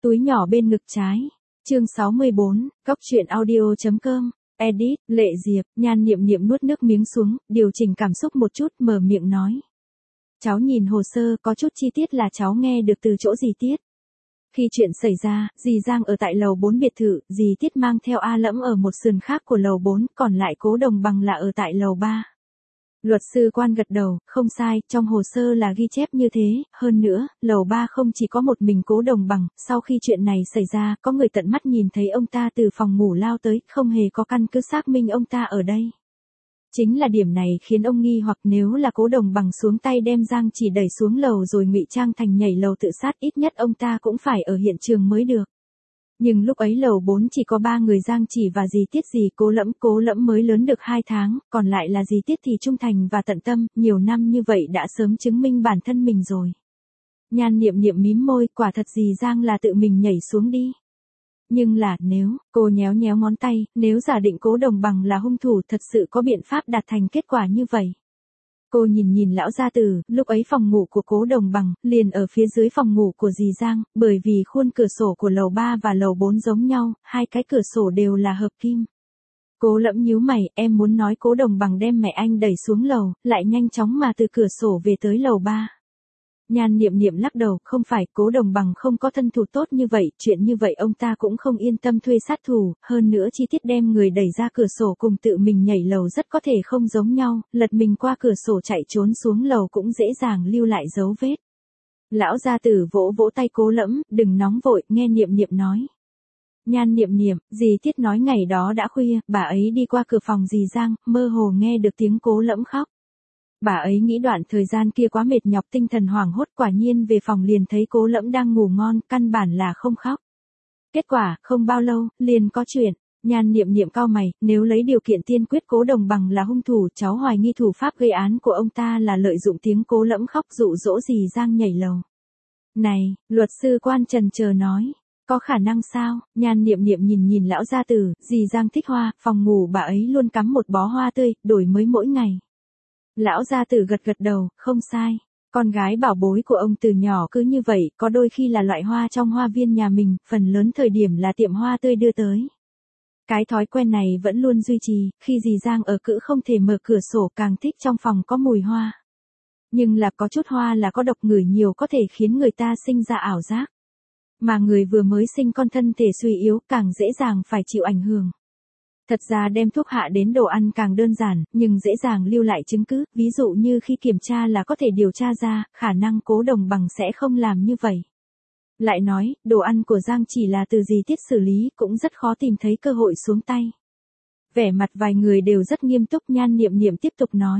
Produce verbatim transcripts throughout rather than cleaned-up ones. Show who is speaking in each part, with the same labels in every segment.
Speaker 1: Túi nhỏ bên ngực trái. Chương sáu mươi bốn, Cóc truyện audio.com. Edit, Lệ Diệp. Nhan Niệm Niệm nuốt nước miếng xuống, điều chỉnh cảm xúc một chút, mở miệng nói. Cháu nhìn hồ sơ, có chút chi tiết là cháu nghe được từ chỗ dì Tiết. Khi chuyện xảy ra, dì Giang ở tại lầu bốn biệt thự, dì Tiết mang theo A Lẫm ở một sườn khác của lầu bốn, còn lại Cố Đồng Bằng là ở tại lầu ba. Luật sư Quan gật đầu, không sai, trong hồ sơ là ghi chép như thế, hơn nữa, lầu ba không chỉ có một mình Cố Đồng Bằng, sau khi chuyện này xảy ra, có người tận mắt nhìn thấy ông ta từ phòng ngủ lao tới, không hề có căn cứ xác minh ông ta ở đây. Chính là điểm này khiến ông nghi hoặc nếu là Cố Đồng Bằng xuống tay đem Giang Chỉ đẩy xuống lầu rồi ngụy trang thành nhảy lầu tự sát, ít nhất ông ta cũng phải ở hiện trường mới được. Nhưng lúc ấy lầu bốn chỉ có ba người, Giang Chỉ và dì Tiết. Dì Cố Lẫm, Cố Lẫm mới lớn được hai tháng, còn lại là dì Tiết thì trung thành và tận tâm, nhiều năm như vậy đã sớm chứng minh bản thân mình rồi. Nhan Niệm Niệm mím môi, quả thật dì Giang là tự mình nhảy xuống đi. Nhưng là, nếu, cô nhéo nhéo ngón tay, nếu giả định Cố Đồng Bằng là hung thủ, thật sự có biện pháp đạt thành kết quả như vậy. Cô nhìn nhìn lão gia tử, lúc ấy phòng ngủ của Cố Đồng Bằng, liền ở phía dưới phòng ngủ của dì Giang, bởi vì khuôn cửa sổ của lầu ba và lầu bốn giống nhau, hai cái cửa sổ đều là hợp kim. Cố Lẫm nhíu mày, em muốn nói Cố Đồng Bằng đem mẹ anh đẩy xuống lầu, lại nhanh chóng mà từ cửa sổ về tới lầu ba. Nhan Niệm Niệm lắc đầu, không phải, Cố Đồng Bằng không có thân thủ tốt như vậy, chuyện như vậy ông ta cũng không yên tâm thuê sát thủ, hơn nữa chi tiết đem người đẩy ra cửa sổ cùng tự mình nhảy lầu rất có thể không giống nhau, lật mình qua cửa sổ chạy trốn xuống lầu cũng dễ dàng lưu lại dấu vết. Lão gia tử vỗ vỗ tay Cố Lẫm, đừng nóng vội, nghe Niệm Niệm nói. Nhan Niệm Niệm, dì Tiết nói ngày đó đã khuya, bà ấy đi qua cửa phòng dì Giang, mơ hồ nghe được tiếng Cố Lẫm khóc. Bà ấy nghĩ đoạn thời gian kia quá mệt nhọc, tinh thần hoảng hốt, quả nhiên về phòng liền thấy Cố Lẫm đang ngủ ngon, căn bản là không khóc. Kết quả, không bao lâu, liền có chuyện. Nhan Niệm Niệm cau mày, nếu lấy điều kiện tiên quyết Cố Đồng Bằng là hung thủ, cháu hoài nghi thủ pháp gây án của ông ta là lợi dụng tiếng Cố Lẫm khóc dụ dỗ dì Giang nhảy lầu. Này, luật sư Quan trần chờ nói. Có khả năng sao? Nhan Niệm Niệm nhìn nhìn lão gia tử, dì Giang thích hoa, phòng ngủ bà ấy luôn cắm một bó hoa tươi, đổi mới mỗi ngày. Lão gia tử gật gật đầu, không sai. Con gái bảo bối của ông từ nhỏ cứ như vậy, có đôi khi là loại hoa trong hoa viên nhà mình, phần lớn thời điểm là tiệm hoa tươi đưa tới. Cái thói quen này vẫn luôn duy trì, khi dì Giang ở cữ không thể mở cửa sổ, càng thích trong phòng có mùi hoa. Nhưng là có chút hoa là có độc, ngửi nhiều có thể khiến người ta sinh ra ảo giác. Mà người vừa mới sinh con thân thể suy yếu càng dễ dàng phải chịu ảnh hưởng. Thật ra đem thuốc hạ đến đồ ăn càng đơn giản, nhưng dễ dàng lưu lại chứng cứ, ví dụ như khi kiểm tra là có thể điều tra ra, khả năng Cố Đồng Bằng sẽ không làm như vậy. Lại nói, đồ ăn của Giang chỉ là từ dì Tiết xử lý, cũng rất khó tìm thấy cơ hội xuống tay. Vẻ mặt vài người đều rất nghiêm túc. Nhan Niệm Niệm tiếp tục nói.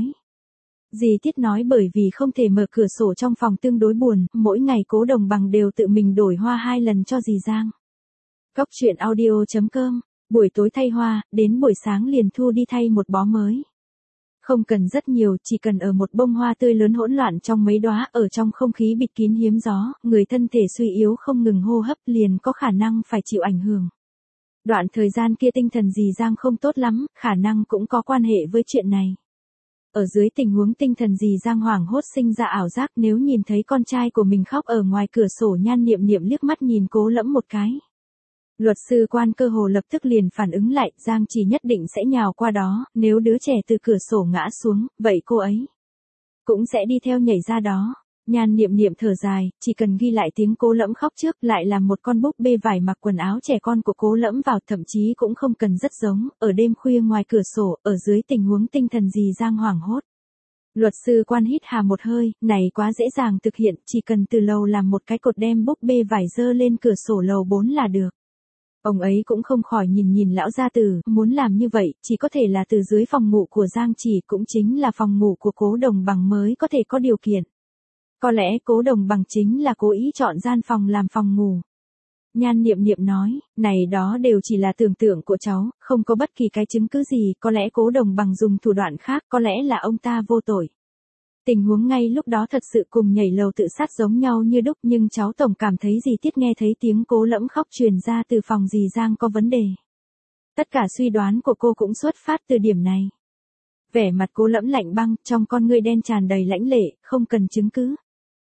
Speaker 1: Dì Tiết nói bởi vì không thể mở cửa sổ trong phòng tương đối buồn, mỗi ngày Cố Đồng Bằng đều tự mình đổi hoa hai lần cho dì Giang. Cóc truyện audio.com. Buổi tối thay hoa, đến buổi sáng liền thu đi thay một bó mới. Không cần rất nhiều, chỉ cần ở một bông hoa tươi lớn hỗn loạn trong mấy đóa, ở trong không khí bịt kín hiếm gió, người thân thể suy yếu không ngừng hô hấp liền có khả năng phải chịu ảnh hưởng. Đoạn thời gian kia tinh thần dì Giang không tốt lắm, khả năng cũng có quan hệ với chuyện này. Ở dưới tình huống tinh thần dì Giang hoảng hốt sinh ra ảo giác, nếu nhìn thấy con trai của mình khóc ở ngoài cửa sổ. Nhan Niệm Niệm liếc mắt nhìn Cố Lẫm một cái. Luật sư Quan cơ hồ lập tức liền phản ứng lại, Giang Chỉ nhất định sẽ nhào qua đó, nếu đứa trẻ từ cửa sổ ngã xuống, vậy cô ấy cũng sẽ đi theo nhảy ra đó. Nhan Niệm Niệm thở dài, chỉ cần ghi lại tiếng Cố Lẫm khóc trước, lại làm một con búp bê vải mặc quần áo trẻ con của Cố Lẫm vào, thậm chí cũng không cần rất giống, ở đêm khuya ngoài cửa sổ, ở dưới tình huống tinh thần dì Giang hoảng hốt. Luật sư Quan hít hà một hơi, này quá dễ dàng thực hiện, chỉ cần từ lầu làm một cái cột đem búp bê vải dơ lên cửa sổ lầu bốn là được. Ông ấy cũng không khỏi nhìn nhìn lão gia tử, muốn làm như vậy, chỉ có thể là từ dưới phòng ngủ của Giang Chỉ, cũng chính là phòng ngủ của Cố Đồng Bằng mới có thể có điều kiện. Có lẽ Cố Đồng Bằng chính là cố ý chọn gian phòng làm phòng ngủ. Nhan Niệm Niệm nói, này đó đều chỉ là tưởng tượng của cháu, không có bất kỳ cái chứng cứ gì, có lẽ Cố Đồng Bằng dùng thủ đoạn khác, có lẽ là ông ta vô tội. Tình huống ngay lúc đó thật sự cùng nhảy lầu tự sát giống nhau như đúc, nhưng cháu tổng cảm thấy dì Tiết nghe thấy tiếng Cố Lẫm khóc truyền ra từ phòng dì Giang có vấn đề. Tất cả suy đoán của cô cũng xuất phát từ điểm này. Vẻ mặt Cố Lẫm lạnh băng, trong con ngươi đen tràn đầy lãnh lệ, không cần chứng cứ.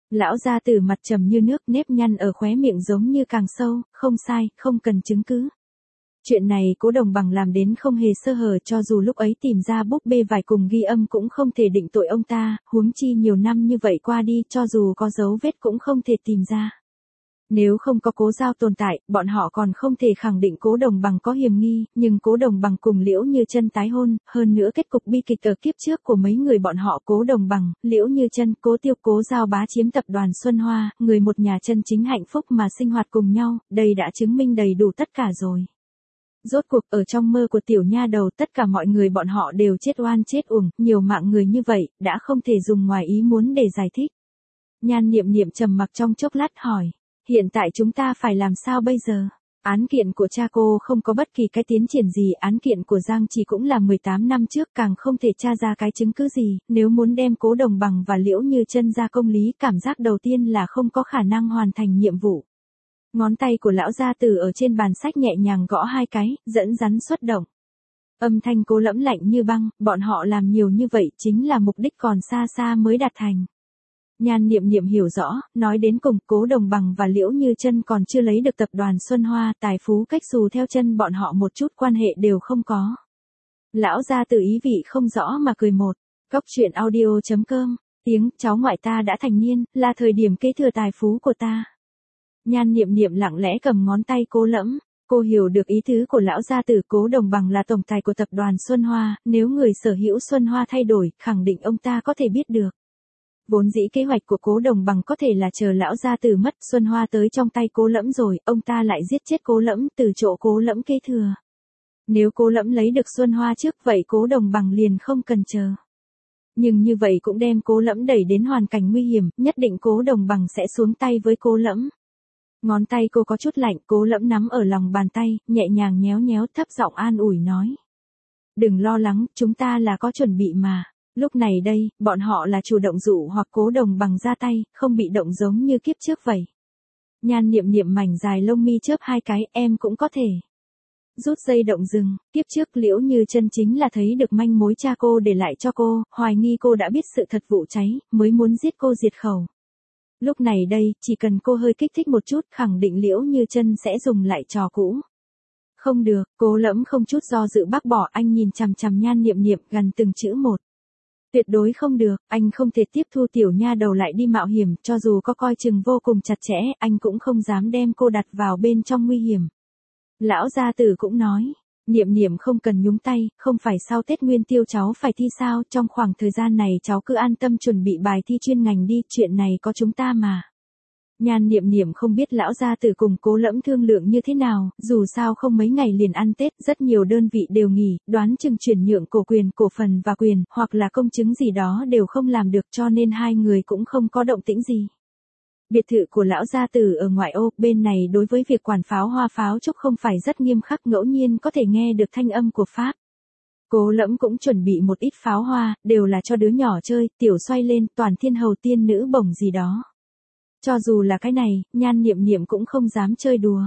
Speaker 1: Lão gia tử mặt trầm như nước, nếp nhăn ở khóe miệng giống như càng sâu, không sai, không cần chứng cứ. Chuyện này Cố Đồng Bằng làm đến không hề sơ hở, cho dù lúc ấy tìm ra búp bê vải cùng ghi âm cũng không thể định tội ông ta, huống chi nhiều năm như vậy qua đi, cho dù có dấu vết cũng không thể tìm ra. Nếu không có Cố Giao tồn tại, bọn họ còn không thể khẳng định Cố Đồng Bằng có hiểm nghi, nhưng Cố Đồng Bằng cùng Liễu Như Chân tái hôn, hơn nữa kết cục bi kịch ở kiếp trước của mấy người bọn họ Cố Đồng Bằng, Liễu Như Chân, Cố Tiêu, Cố Giao bá chiếm tập đoàn Xuân Hoa, người một nhà chân chính hạnh phúc mà sinh hoạt cùng nhau, đây đã chứng minh đầy đủ tất cả rồi. Rốt cuộc ở trong mơ của tiểu nha đầu tất cả mọi người bọn họ đều chết oan chết uổng, nhiều mạng người như vậy, đã không thể dùng ngoài ý muốn để giải thích. Nhan Niệm Niệm trầm mặc trong chốc lát hỏi, hiện tại chúng ta phải làm sao bây giờ? Án kiện của cha cô không có bất kỳ cái tiến triển gì, án kiện của Giang Chỉ cũng là mười tám năm trước, càng không thể tra ra cái chứng cứ gì, nếu muốn đem Cố Đồng Bằng và Liễu Như Chân ra công lý, cảm giác đầu tiên là không có khả năng hoàn thành nhiệm vụ. Ngón tay của lão gia tử ở trên bàn sách nhẹ nhàng gõ hai cái, dẫn dắn xuất động. Âm thanh Cố Lẫm lạnh như băng, bọn họ làm nhiều như vậy chính là mục đích còn xa xa mới đạt thành. Nhan Niệm Niệm hiểu rõ, nói đến cùng Cố Đồng Bằng và Liễu Như Chân còn chưa lấy được tập đoàn Xuân Hoa, tài phú cách xù theo chân bọn họ một chút quan hệ đều không có. Lão gia tử ý vị không rõ mà cười một. Góc truyện audio chấm com, tiếng cháu ngoại ta đã thành niên, là thời điểm kế thừa tài phú của ta. Nhan Niệm Niệm lặng lẽ cầm ngón tay Cố Lẫm, cô hiểu được ý tứ của lão gia tử. Cố Đồng Bằng là tổng tài của tập đoàn Xuân Hoa, nếu người sở hữu Xuân Hoa thay đổi, khẳng định ông ta có thể biết được. Vốn dĩ kế hoạch của Cố Đồng Bằng có thể là chờ lão gia tử mất, Xuân Hoa tới trong tay Cố Lẫm rồi, ông ta lại giết chết Cố Lẫm, từ chỗ Cố Lẫm kế thừa. Nếu Cố Lẫm lấy được Xuân Hoa trước, vậy Cố Đồng Bằng liền không cần chờ. Nhưng như vậy cũng đem Cố Lẫm đẩy đến hoàn cảnh nguy hiểm, nhất định Cố Đồng Bằng sẽ xuống tay với Cố Lẫm. Ngón tay cô có chút lạnh, Cố Lẫm nắm ở lòng bàn tay, nhẹ nhàng nhéo nhéo, thấp giọng an ủi nói. Đừng lo lắng, chúng ta là có chuẩn bị mà. Lúc này đây, bọn họ là chủ động dụ hoặc Cố Đồng Bằng ra tay, không bị động giống như kiếp trước vậy. Nhan Niệm Niệm mảnh dài lông mi chớp hai cái, em cũng có thể. Rút dây động rừng, kiếp trước Liễu Như Chân chính là thấy được manh mối cha cô để lại cho cô, hoài nghi cô đã biết sự thật vụ cháy, mới muốn giết cô diệt khẩu. Lúc này đây, chỉ cần cô hơi kích thích một chút, khẳng định Liễu Như Chân sẽ dùng lại trò cũ. Không được, Cố Lẫm không chút do dự bác bỏ, anh nhìn chằm chằm Nhan Niệm Niệm gần từng chữ một. Tuyệt đối không được, anh không thể tiếp thu tiểu nha đầu lại đi mạo hiểm, cho dù có coi chừng vô cùng chặt chẽ, anh cũng không dám đem cô đặt vào bên trong nguy hiểm. Lão gia tử cũng nói, Niệm Niệm không cần nhúng tay, không phải sau Tết Nguyên Tiêu cháu phải thi sao, trong khoảng thời gian này cháu cứ an tâm chuẩn bị bài thi chuyên ngành đi, chuyện này có chúng ta mà. Nhan Niệm Niệm không biết lão gia tử cùng Cố Lẫm thương lượng như thế nào, dù sao không mấy ngày liền ăn Tết, rất nhiều đơn vị đều nghỉ, đoán chừng chuyển nhượng cổ quyền, cổ phần và quyền, hoặc là công chứng gì đó đều không làm được, cho nên hai người cũng không có động tĩnh gì. Biệt thự của lão gia tử ở ngoại ô, bên này đối với việc quản pháo hoa pháo trúc không phải rất nghiêm khắc, ngẫu nhiên có thể nghe được thanh âm của Pháp. Cố Lẫm cũng chuẩn bị một ít pháo hoa, đều là cho đứa nhỏ chơi, tiểu xoay lên, toàn thiên hầu tiên nữ bổng gì đó. Cho dù là cái này, Nhan Niệm Niệm cũng không dám chơi đùa.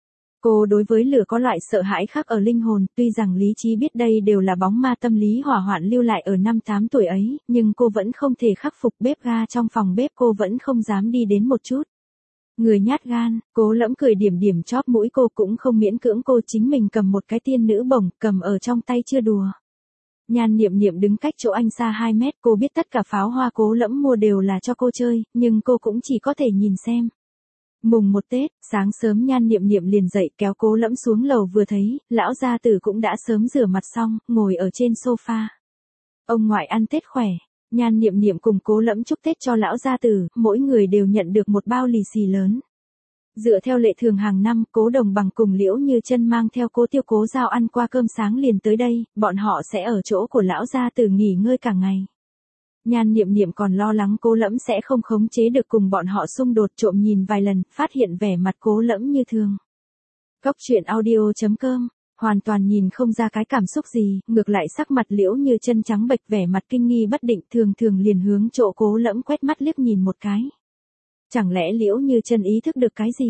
Speaker 1: Cô đối với lửa có loại sợ hãi khác ở linh hồn, tuy rằng lý trí biết đây đều là bóng ma tâm lý hỏa hoạn lưu lại ở năm tám tuổi ấy, nhưng cô vẫn không thể khắc phục. Bếp ga trong phòng bếp cô vẫn không dám đi đến một chút. Người nhát gan, Cố Lẫm cười điểm điểm chóp mũi cô, cũng không miễn cưỡng cô, chính mình cầm một cái tiên nữ bổng, cầm ở trong tay chưa đùa. Nhan Niệm Niệm đứng cách chỗ anh xa hai mét, cô biết tất cả pháo hoa Cố Lẫm mua đều là cho cô chơi, nhưng cô cũng chỉ có thể nhìn xem. Mùng một Tết, sáng sớm Nhan Niệm Niệm liền dậy kéo Cố Lẫm xuống lầu, vừa thấy, lão gia tử cũng đã sớm rửa mặt xong, ngồi ở trên sofa. Ông ngoại ăn Tết khỏe. Nhan Niệm Niệm cùng Cố Lẫm chúc Tết cho lão gia tử, mỗi người đều nhận được một bao lì xì lớn. Dựa theo lệ thường hàng năm, Cố Đồng Bằng cùng Liễu Như Chân mang theo Cố Tiêu, Cố Giao ăn qua cơm sáng liền tới đây, bọn họ sẽ ở chỗ của lão gia tử nghỉ ngơi cả ngày. Nhan Niệm Niệm còn lo lắng Cố Lẫm sẽ không khống chế được cùng bọn họ xung đột, trộm nhìn vài lần, phát hiện vẻ mặt Cố Lẫm như thường. Góc truyện audio chấm com, hoàn toàn nhìn không ra cái cảm xúc gì, ngược lại sắc mặt Liễu Như Chân trắng bệch, vẻ mặt kinh nghi bất định, thường thường liền hướng chỗ Cố Lẫm quét mắt liếc nhìn một cái. Chẳng lẽ Liễu Như Chân ý thức được cái gì?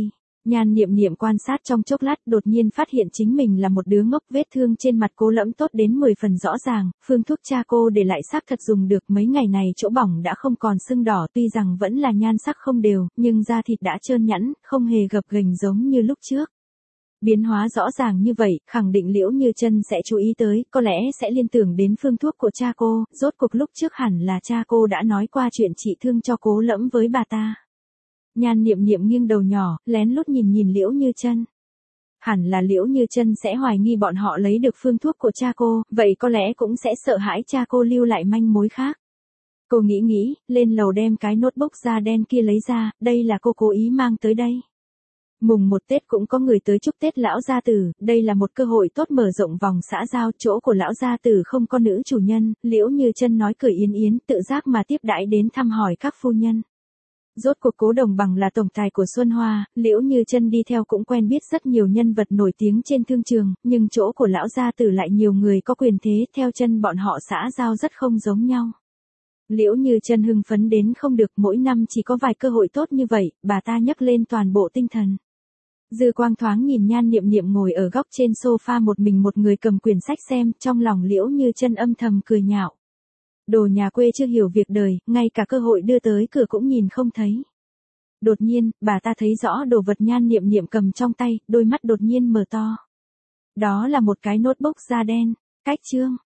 Speaker 1: Nhan Niệm Niệm quan sát trong chốc lát, đột nhiên phát hiện chính mình là một đứa ngốc, vết thương trên mặt Cố Lẫm tốt đến mười phần rõ ràng, phương thuốc cha cô để lại xác thật dùng được, mấy ngày này chỗ bỏng đã không còn sưng đỏ, tuy rằng vẫn là nhan sắc không đều, nhưng da thịt đã trơn nhẵn, không hề gập ghềnh giống như lúc trước. Biến hóa rõ ràng như vậy, khẳng định Liễu Như Chân sẽ chú ý tới, có lẽ sẽ liên tưởng đến phương thuốc của cha cô, rốt cuộc lúc trước hẳn là cha cô đã nói qua chuyện trị thương cho Cố Lẫm với bà ta. Nhan Niệm Niệm nghiêng đầu nhỏ, lén lút nhìn nhìn Liễu Như Chân. Hẳn là Liễu Như Chân sẽ hoài nghi bọn họ lấy được phương thuốc của cha cô, vậy có lẽ cũng sẽ sợ hãi cha cô lưu lại manh mối khác. Cô nghĩ nghĩ, lên lầu đem cái notebook da đen kia lấy ra, đây là cô cố ý mang tới đây. Mùng một Tết cũng có người tới chúc Tết lão gia tử, đây là một cơ hội tốt mở rộng vòng xã giao, chỗ của lão gia tử không có nữ chủ nhân, Liễu Như Chân nói cười yến yến, tự giác mà tiếp đãi đến thăm hỏi các phu nhân. Rốt cuộc Cố Đồng Bằng là tổng tài của Xuân Hoa, Liễu Như Chân đi theo cũng quen biết rất nhiều nhân vật nổi tiếng trên thương trường, nhưng chỗ của lão gia tử lại nhiều người có quyền thế, theo chân bọn họ xã giao rất không giống nhau. Liễu Như Chân hưng phấn đến không được, mỗi năm chỉ có vài cơ hội tốt như vậy, bà ta nhấc lên toàn bộ tinh thần. Dư quang thoáng nhìn Nhan Niệm Niệm ngồi ở góc trên sofa một mình một người cầm quyển sách xem, trong lòng Liễu Như Chân âm thầm cười nhạo. Đồ nhà quê chưa hiểu việc đời, ngay cả cơ hội đưa tới cửa cũng nhìn không thấy. Đột nhiên, bà ta thấy rõ đồ vật Nhan Niệm Niệm cầm trong tay, đôi mắt đột nhiên mở to. Đó là một cái notebook da đen, cách chương.